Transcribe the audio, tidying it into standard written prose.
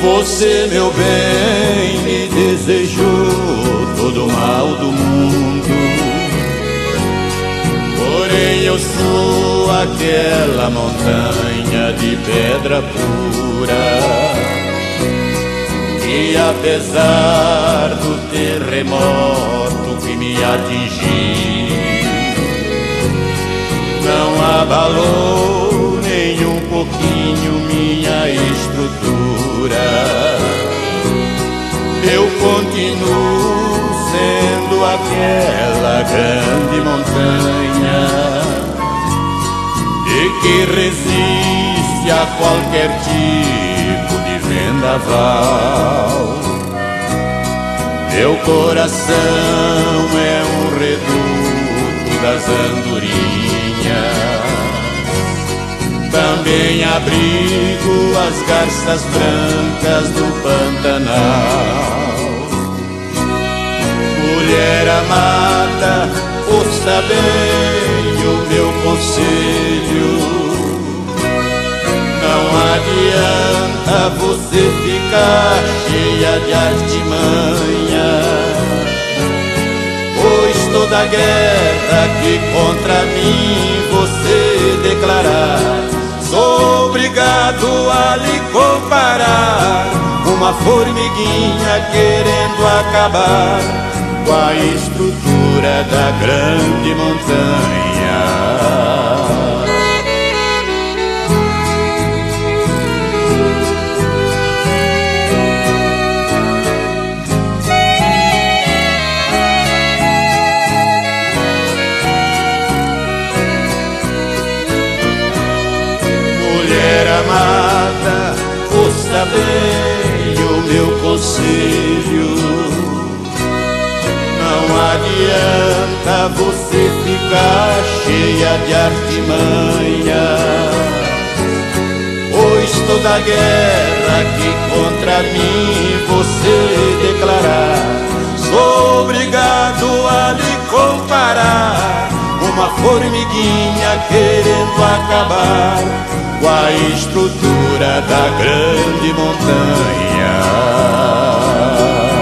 Você, meu bem, me desejou todo o mal do mundo. Porém eu sou aquela montanha de pedra pura, e apesar do terremoto que me atingiu, não abalou nem um pouquinho minha estrutura. Eu continuo sendo aquela grande montanha e que resiste a qualquer tipo de vendaval. Meu coração é um reduto das andorinhas, também abrigo as garças brancas do Pantanal. Mulher amada, ouça bem o meu conselho. Não adianta você ficar cheia de artimanha, pois toda guerra que contra mim você declarar, sou obrigado a lhe comparar uma formiguinha querendo acabar com a estrutura da grande montanha. Mulher amada, ouça bem o meu conselho. Não adianta você ficar cheia de artimanha, pois toda guerra que contra mim você declarar, sou obrigado a lhe comparar uma formiguinha querendo acabar com a estrutura da grande montanha.